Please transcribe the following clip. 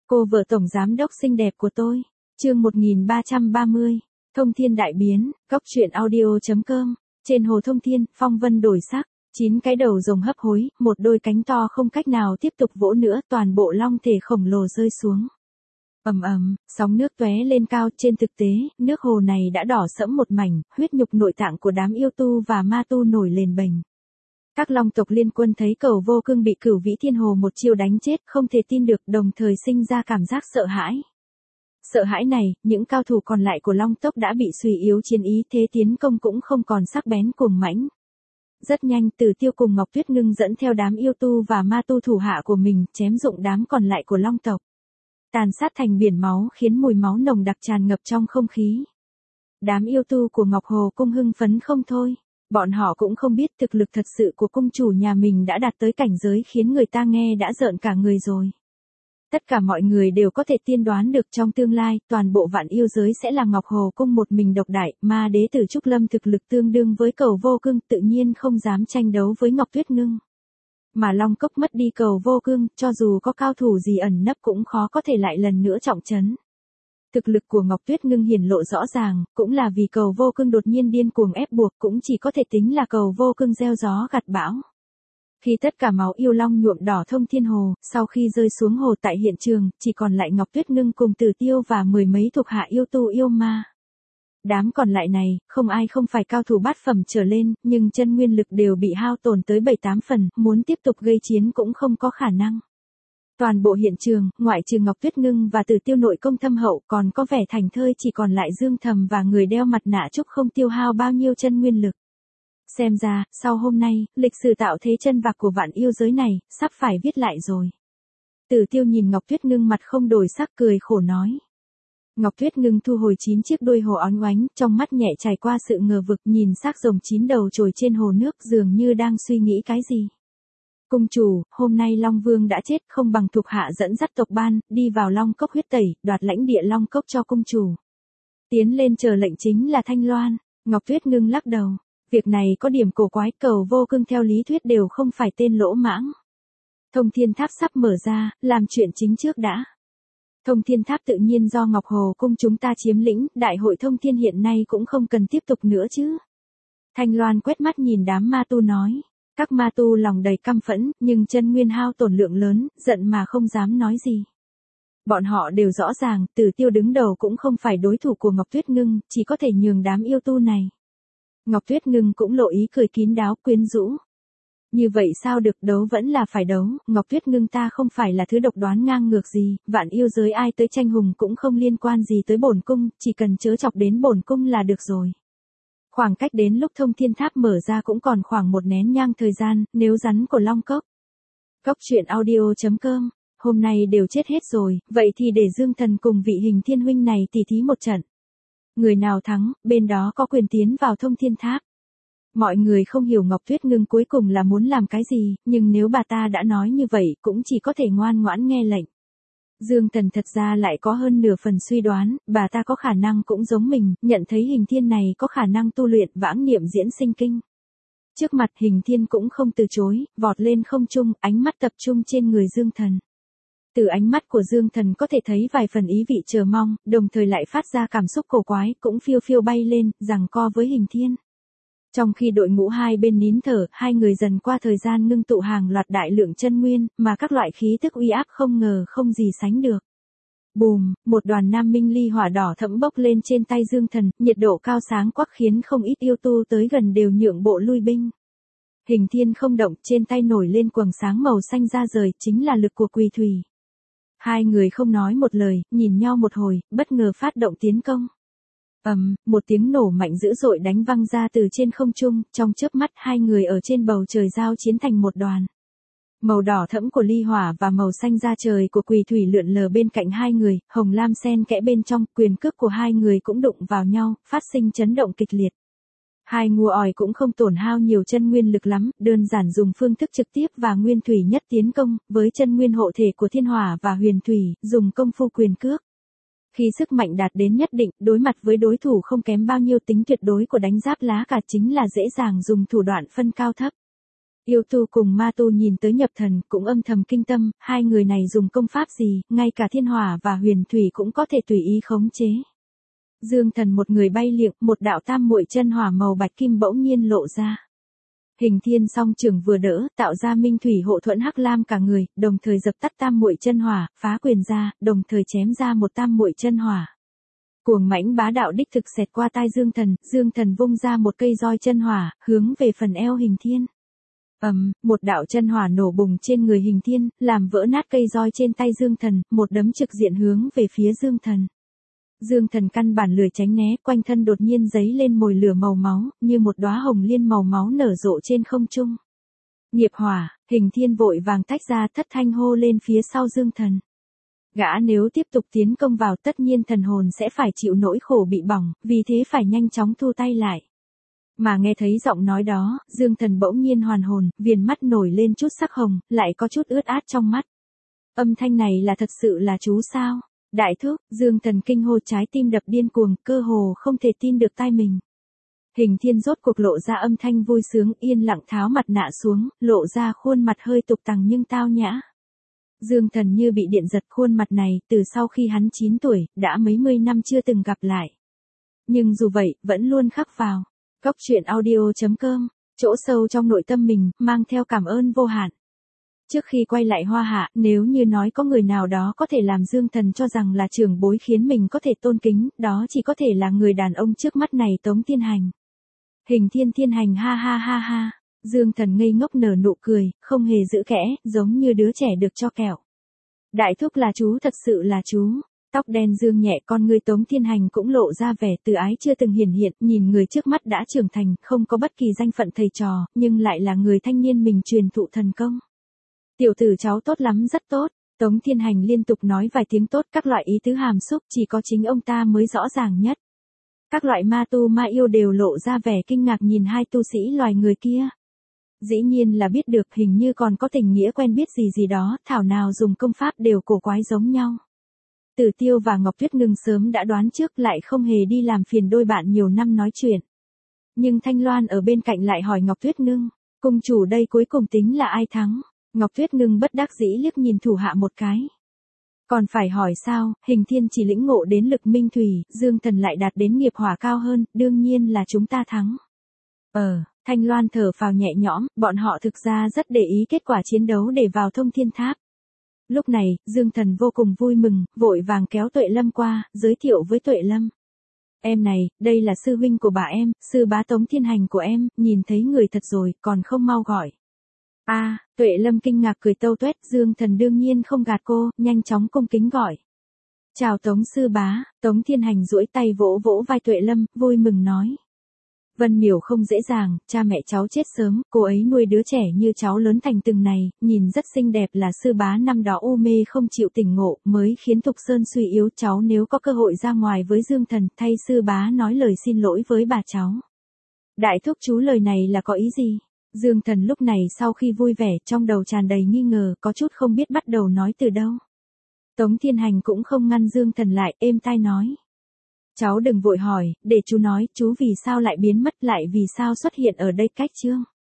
Cô vợ tổng giám đốc xinh đẹp của tôi. Chương 1330. Thông thiên đại biến, góc truyện audio.com. Trên hồ thông thiên, phong vân đổi sắc, 9 cái đầu rồng hấp hối, một đôi cánh to không cách nào tiếp tục vỗ nữa, toàn bộ long thể khổng lồ rơi xuống. Ầm ầm, sóng nước tóe lên cao, trên thực tế, nước hồ này đã đỏ sẫm một mảnh, huyết nhục nội tạng của đám yêu tu và ma tu nổi lên bềnh. Các long tộc liên quân thấy Cẩu Vô Cương bị Cửu Vĩ Thiên Hồ một chiêu đánh chết, không thể tin được, đồng thời sinh ra cảm giác sợ hãi. Sợ hãi này, những cao thủ còn lại của long tộc đã bị suy yếu chiến ý, thế tiến công cũng không còn sắc bén cuồng mãnh. Rất nhanh, Tử Tiêu cùng Ngọc Tuyết Ngưng dẫn theo đám yêu tu và ma tu thủ hạ của mình, chém dụng đám còn lại của long tộc. Tàn sát thành biển máu, khiến mùi máu nồng đặc tràn ngập trong không khí. Đám yêu tu của Ngọc Hồ Cung hưng phấn không thôi. Bọn họ cũng không biết thực lực thật sự của cung chủ nhà mình đã đạt tới cảnh giới khiến người ta nghe đã rợn cả người rồi. Tất cả mọi người đều có thể tiên đoán được trong tương lai, toàn bộ vạn yêu giới sẽ là Ngọc Hồ Cung một mình độc đại, mà đế tử Trúc Lâm thực lực tương đương với Cẩu Vô Cương, tự nhiên không dám tranh đấu với Ngọc Tuyết Ngưng. Mà Long Cốc mất đi Cẩu Vô Cương, cho dù có cao thủ gì ẩn nấp cũng khó có thể lại lần nữa trọng trấn. Thực lực của Ngọc Tuyết Ngưng hiển lộ rõ ràng, cũng là vì Cẩu Vô Cương đột nhiên điên cuồng ép buộc, cũng chỉ có thể tính là Cẩu Vô Cương gieo gió gặt bão. Khi tất cả máu yêu long nhuộm đỏ thông thiên hồ, sau khi rơi xuống hồ tại hiện trường, chỉ còn lại Ngọc Tuyết Ngưng cùng Tử Tiêu và mười mấy thuộc hạ yêu tu yêu ma. Đám còn lại này, không ai không phải cao thủ bát phẩm trở lên, nhưng chân nguyên lực đều bị hao tổn tới 7-8 phần, muốn tiếp tục gây chiến cũng không có khả năng. Toàn bộ hiện trường, ngoại trừ Ngọc Tuyết Ngưng và Tử Tiêu nội công thâm hậu, còn có vẻ thành thơi, chỉ còn lại Dương Thầm và người đeo mặt nạ trúc không tiêu hao bao nhiêu chân nguyên lực. Xem ra, sau hôm nay, lịch sử tạo thế chân vạc của vạn yêu giới này, sắp phải viết lại rồi. Tử Tiêu nhìn Ngọc Tuyết Ngưng mặt không đổi sắc, cười khổ nói. Ngọc Tuyết Ngưng thu hồi 9 chiếc đuôi hồ óng oánh, trong mắt nhẹ trải qua sự ngờ vực, nhìn xác rồng 9 đầu trồi trên hồ nước, dường như đang suy nghĩ cái gì. Cung chủ, hôm nay Long Vương đã chết, không bằng thuộc hạ dẫn dắt tộc ban, đi vào Long Cốc huyết tẩy, đoạt lãnh địa Long Cốc cho cung chủ. Tiến lên chờ lệnh chính là Thanh Loan. Ngọc Tuyết Ngưng lắc đầu. Việc này có điểm cổ quái, Cẩu Vô Cương theo lý thuyết đều không phải tên lỗ mãng. Thông thiên tháp sắp mở ra, làm chuyện chính trước đã. Thông thiên tháp tự nhiên do Ngọc Hồ Cung chúng ta chiếm lĩnh, đại hội thông thiên hiện nay cũng không cần tiếp tục nữa chứ. Thanh Loan quét mắt nhìn đám ma tu nói. Các ma tu lòng đầy căm phẫn, nhưng chân nguyên hao tổn lượng lớn, giận mà không dám nói gì. Bọn họ đều rõ ràng, Tử Tiêu đứng đầu cũng không phải đối thủ của Ngọc Tuyết Ngưng, chỉ có thể nhường đám yêu tu này. Ngọc Tuyết Ngưng cũng lộ ý cười kín đáo, quyến rũ. Như vậy sao được, đấu vẫn là phải đấu, Ngọc Tuyết Ngưng ta không phải là thứ độc đoán ngang ngược gì, vạn yêu giới ai tới tranh hùng cũng không liên quan gì tới bổn cung, chỉ cần chớ chọc đến bổn cung là được rồi. Khoảng cách đến lúc thông thiên tháp mở ra cũng còn khoảng một nén nhang thời gian, nếu rắn của Long Cốc. Góc truyện audio.com, hôm nay đều chết hết rồi, vậy thì để Dương Thần cùng vị Hình Thiên huynh này tỉ thí một trận. Người nào thắng, bên đó có quyền tiến vào thông thiên tháp. Mọi người không hiểu Ngọc Tuyết Ngưng cuối cùng là muốn làm cái gì, nhưng nếu bà ta đã nói như vậy, cũng chỉ có thể ngoan ngoãn nghe lệnh. Dương Thần thật ra lại có hơn nửa phần suy đoán, bà ta có khả năng cũng giống mình, nhận thấy Hình Thiên này có khả năng tu luyện vãng niệm diễn sinh kinh. Trước mặt Hình Thiên cũng không từ chối, vọt lên không trung, ánh mắt tập trung trên người Dương Thần. Từ ánh mắt của Dương Thần có thể thấy vài phần ý vị chờ mong, đồng thời lại phát ra cảm xúc cổ quái, cũng phiêu phiêu bay lên, giằng co với Hình Thiên. Trong khi đội ngũ hai bên nín thở, hai người dần qua thời gian ngưng tụ hàng loạt đại lượng chân nguyên, mà các loại khí tức uy áp không ngờ không gì sánh được. Bùm, một đoàn nam minh ly hỏa đỏ thẫm bốc lên trên tay Dương Thần, nhiệt độ cao sáng quắc khiến không ít yêu tu tới gần đều nhượng bộ lui binh. Hình Thiên không động, trên tay nổi lên quầng sáng màu xanh ra rời, chính là lực của Quỳ Thủy. Hai người không nói một lời, nhìn nhau một hồi, bất ngờ phát động tiến công. Một tiếng nổ mạnh dữ dội đánh văng ra từ trên không trung, trong chớp mắt hai người ở trên bầu trời giao chiến thành một đoàn. Màu đỏ thẫm của ly hỏa và màu xanh da trời của Quỳ Thủy lượn lờ bên cạnh hai người, hồng lam xen kẽ bên trong, quyền cước của hai người cũng đụng vào nhau, phát sinh chấn động kịch liệt. Hai ngua ỏi cũng không tổn hao nhiều chân nguyên lực lắm, đơn giản dùng phương thức trực tiếp và nguyên thủy nhất tiến công, với chân nguyên hộ thể của thiên hỏa và huyền thủy, dùng công phu quyền cước. Khi sức mạnh đạt đến nhất định, đối mặt với đối thủ không kém bao nhiêu, tính tuyệt đối của đánh giáp lá cả chính là dễ dàng dùng thủ đoạn phân cao thấp. Yêu tu cùng ma tu nhìn tới Nhập Thần cũng âm thầm kinh tâm, hai người này dùng công pháp gì, ngay cả thiên hỏa và huyền thủy cũng có thể tùy ý khống chế. Dương Thần một người bay liệng, một đạo tam muội chân hỏa màu bạch kim bỗng nhiên lộ ra. Hình Thiên song trường vừa đỡ, tạo ra minh thủy hộ thuẫn hắc lam cả người, đồng thời dập tắt tam muội chân hỏa, phá quyền ra, đồng thời chém ra một tam muội chân hỏa. Cuồng mãnh bá đạo đích thực xẹt qua tai Dương Thần vung ra một cây roi chân hỏa, hướng về phần eo Hình Thiên. Một đạo chân hỏa nổ bùng trên người Hình Thiên, làm vỡ nát cây roi trên tay Dương Thần, một đấm trực diện hướng về phía Dương Thần. Dương Thần căn bản lười tránh né, quanh thân đột nhiên giấy lên mồi lửa màu máu, như một đóa hồng liên màu máu nở rộ trên không trung. Nghiệp hỏa, Hình Thiên vội vàng tách ra, thất thanh hô lên phía sau Dương Thần. Gã nếu tiếp tục tiến công vào tất nhiên thần hồn sẽ phải chịu nỗi khổ bị bỏng, vì thế phải nhanh chóng thu tay lại. Mà nghe thấy giọng nói đó, Dương Thần bỗng nhiên hoàn hồn, viền mắt nổi lên chút sắc hồng, lại có chút ướt át trong mắt. Âm thanh này là thật sự là chú sao? Đại thúc, Dương Thần kinh hô, trái tim đập điên cuồng, cơ hồ không thể tin được tai mình. Hình Thiên rốt cuộc lộ ra âm thanh vui sướng, yên lặng tháo mặt nạ xuống, lộ ra khuôn mặt hơi tục tằng nhưng tao nhã. Dương Thần như bị điện giật, khuôn mặt này, từ sau khi hắn 9 tuổi, đã mấy mươi năm chưa từng gặp lại. Nhưng dù vậy, vẫn luôn khắc vào. Góc truyện audio.com, chỗ sâu trong nội tâm mình, mang theo cảm ơn vô hạn. Trước khi quay lại Hoa Hạ, nếu như nói có người nào đó có thể làm Dương Thần cho rằng là trưởng bối khiến mình có thể tôn kính, đó chỉ có thể là người đàn ông trước mắt này, Tống Thiên Hành. Hình Thiên Thiên Hành ha ha ha ha. Dương Thần ngây ngốc nở nụ cười, không hề giữ kẽ, giống như đứa trẻ được cho kẹo. Đại thúc là chú, thật sự là chú. Tóc đen dương nhẹ, con người Tống Thiên Hành cũng lộ ra vẻ từ ái chưa từng hiển hiện, nhìn người trước mắt đã trưởng thành, không có bất kỳ danh phận thầy trò, nhưng lại là người thanh niên mình truyền thụ thần công. Tiểu tử cháu tốt lắm, rất tốt. Tống Thiên Hành liên tục nói vài tiếng tốt, các loại ý tứ hàm xúc chỉ có chính ông ta mới rõ ràng nhất. Các loại ma tu ma yêu đều lộ ra vẻ kinh ngạc nhìn hai tu sĩ loài người kia. Dĩ nhiên là biết được, hình như còn có tình nghĩa quen biết gì đó, thảo nào dùng công pháp đều cổ quái giống nhau. Tử Tiêu và Ngọc Tuyết Ngưng sớm đã đoán trước, lại không hề đi làm phiền đôi bạn nhiều năm nói chuyện. Nhưng Thanh Loan ở bên cạnh lại hỏi Ngọc Tuyết Ngưng, cung chủ đây cuối cùng tính là ai thắng? Ngọc Tuyết Ngưng bất đắc dĩ liếc nhìn thủ hạ một cái. Còn phải hỏi sao, Hình Thiên chỉ lĩnh ngộ đến lực minh thủy, Dương Thần lại đạt đến nghiệp hỏa cao hơn, đương nhiên là chúng ta thắng. Thanh Loan thở phào nhẹ nhõm, bọn họ thực ra rất để ý kết quả chiến đấu để vào Thông Thiên Tháp. Lúc này, Dương Thần vô cùng vui mừng, vội vàng kéo Tuệ Lâm qua, giới thiệu với Tuệ Lâm. Em này, đây là sư huynh của bà em, sư bá Tống Thiên Hành của em, nhìn thấy người thật rồi, còn không mau gọi. Tuệ Lâm kinh ngạc cười tâu tuét, Dương Thần đương nhiên không gạt cô, nhanh chóng cung kính gọi. Chào Tống sư bá, Tống Thiên Hành duỗi tay vỗ vỗ vai Tuệ Lâm, vui mừng nói. Vân Miểu không dễ dàng, cha mẹ cháu chết sớm, cô ấy nuôi đứa trẻ như cháu lớn thành từng này, nhìn rất xinh đẹp, là sư bá năm đó u mê không chịu tỉnh ngộ, mới khiến Thục Sơn suy yếu. Cháu nếu có cơ hội ra ngoài với Dương Thần, thay sư bá nói lời xin lỗi với bà cháu. Đại thúc chú lời này là có ý gì? Dương Thần lúc này sau khi vui vẻ, trong đầu tràn đầy nghi ngờ, có chút không biết bắt đầu nói từ đâu. Tống Thiên Hành cũng không ngăn Dương Thần lại, êm tai nói. Cháu đừng vội hỏi, để chú nói, chú vì sao lại biến mất, lại vì sao xuất hiện ở đây cách chương.